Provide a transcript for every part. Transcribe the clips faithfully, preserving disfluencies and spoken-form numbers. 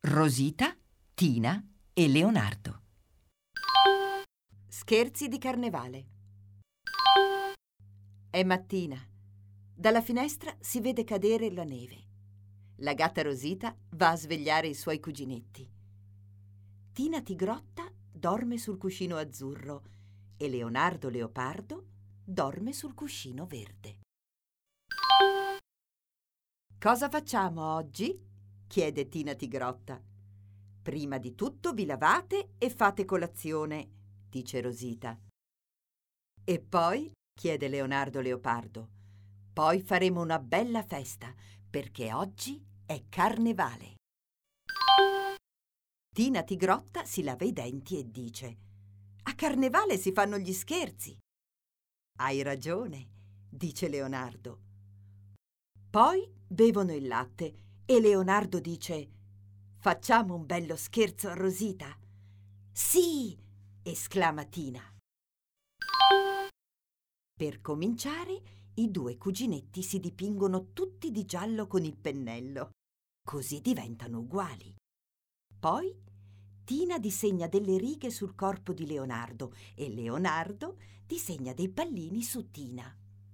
Rosita, Tina e Leonardo. Scherzi di carnevale. È mattina. Dalla finestra si vede cadere la neve. La gatta Rosita va a svegliare i suoi cuginetti. Tina Tigrotta dorme sul cuscino azzurro e Leonardo Leopardo dorme sul cuscino verde. «Cosa facciamo oggi?» chiede Tina Tigrotta. «Prima di tutto vi lavate e fate colazione», dice Rosita. «E poi?» chiede Leonardo Leopardo. «Poi faremo una bella festa, perché oggi è carnevale». Tina Tigrotta si lava i denti e dice: «A carnevale si fanno gli scherzi». «Hai ragione», dice Leonardo. Poi bevono il latte e Leonardo dice: «Facciamo un bello scherzo a Rosita?» «Sì!» esclama Tina. Per cominciare, i due cuginetti si dipingono tutti di giallo con il pennello, così diventano uguali. Poi Tina disegna delle righe sul corpo di Leonardo e Leonardo disegna dei pallini su Tina.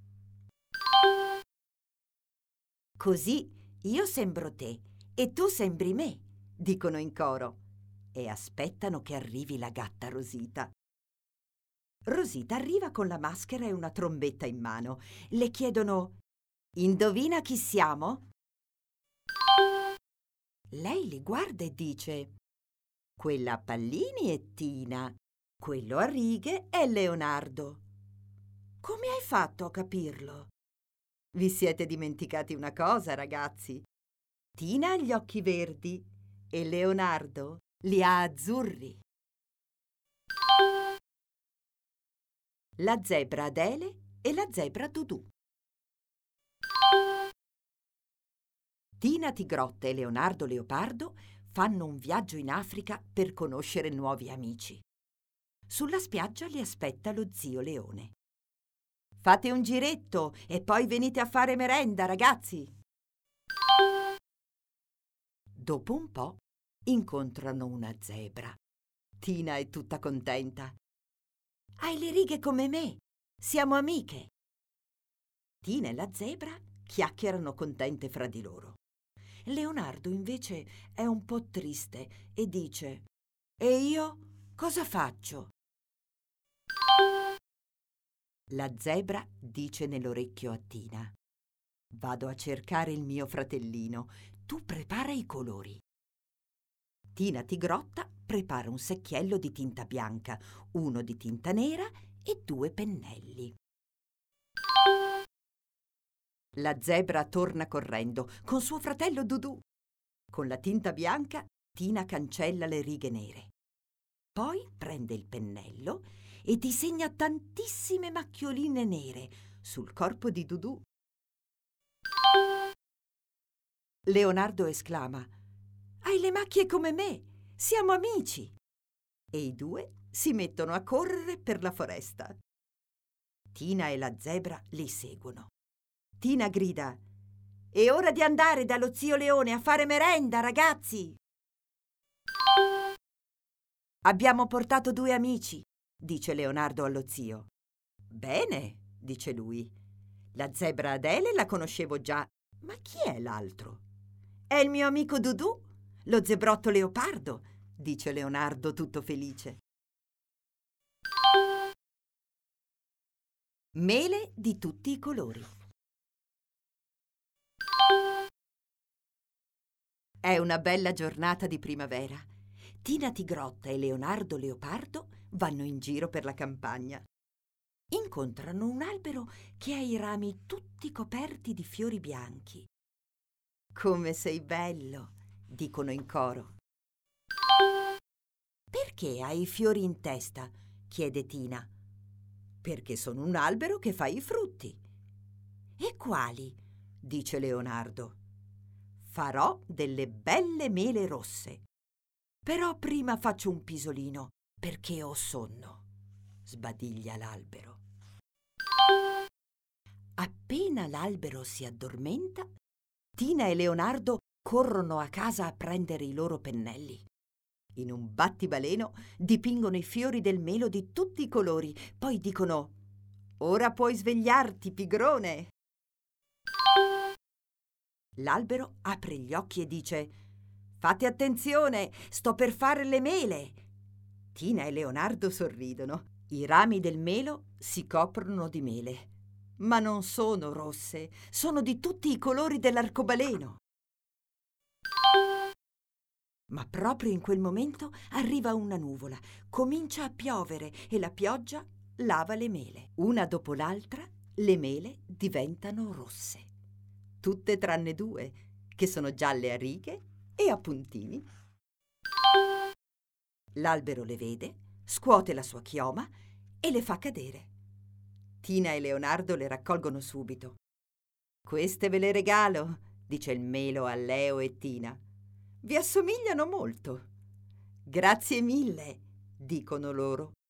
«Così io sembro te e tu sembri me», dicono in coro, e aspettano che arrivi la gatta Rosita. Rosita arriva con la maschera e una trombetta in mano. Le chiedono: «Indovina chi siamo?» Lei li guarda e dice: «Quella a pallini è Tina, quello a righe è Leonardo». «Come hai fatto a capirlo?» «Vi siete dimenticati una cosa, ragazzi. Tina ha gli occhi verdi e Leonardo li ha azzurri». La zebra Adele e la zebra Dudù. Tina Tigrotta e Leonardo Leopardo fanno un viaggio in Africa per conoscere nuovi amici. Sulla spiaggia li aspetta lo zio Leone. «Fate un giretto e poi venite a fare merenda, ragazzi!» Dopo un po' incontrano una zebra. Tina è tutta contenta. «Hai le righe come me, siamo amiche!» Tina e la zebra chiacchierano contente fra di loro. Leonardo invece è un po' triste e dice: «E io cosa faccio?» La zebra dice nell'orecchio a Tina: «Vado a cercare il mio fratellino, tu prepara i colori». Tina Tigrotta prepara un secchiello di tinta bianca, uno di tinta nera e due pennelli. La zebra torna correndo con suo fratello Dudù. Con la tinta bianca Tina cancella le righe nere. Poi prende il pennello e disegna tantissime macchioline nere sul corpo di Dudù. Leonardo esclama: «Hai le macchie come me, siamo amici!» E i due si mettono a correre per la foresta. Tina e la zebra li seguono. Tina grida: «È ora di andare dallo zio Leone a fare merenda, ragazzi!» «Abbiamo portato due amici», dice Leonardo allo zio. «Bene», dice lui. «La zebra Adele la conoscevo già, ma chi è l'altro?» «È il mio amico Dudù, lo zebrotto leopardo», dice Leonardo tutto felice. Mele di tutti i colori. È una bella giornata di primavera. Tina Tigrotta e Leonardo Leopardo vanno in giro per la campagna. Incontrano un albero che ha i rami tutti coperti di fiori bianchi. «Come sei bello!» dicono in coro. «Perché hai i fiori in testa?» chiede Tina. «Perché sono un albero che fa i frutti». «E quali?» dice Leonardo. «Farò delle belle mele rosse. Però prima faccio un pisolino perché ho sonno», sbadiglia l'albero. Appena l'albero si addormenta, Tina e Leonardo corrono a casa a prendere i loro pennelli. In un battibaleno dipingono i fiori del melo di tutti i colori, poi dicono: «Ora puoi svegliarti, pigrone!» L'albero apre gli occhi e dice: «Fate attenzione, sto per fare le mele!» Tina e Leonardo sorridono. I rami del melo si coprono di mele, ma non sono rosse, sono di tutti i colori dell'arcobaleno. Ma proprio in quel momento arriva una nuvola, comincia a piovere e la pioggia lava le mele. Una dopo l'altra le mele diventano rosse. Tutte tranne due, che sono gialle a righe e a puntini. L'albero le vede, scuote la sua chioma e le fa cadere. Tina e Leonardo le raccolgono subito. «Queste ve le regalo», dice il melo a Leo e Tina. «Vi assomigliano molto». «Grazie mille», dicono loro.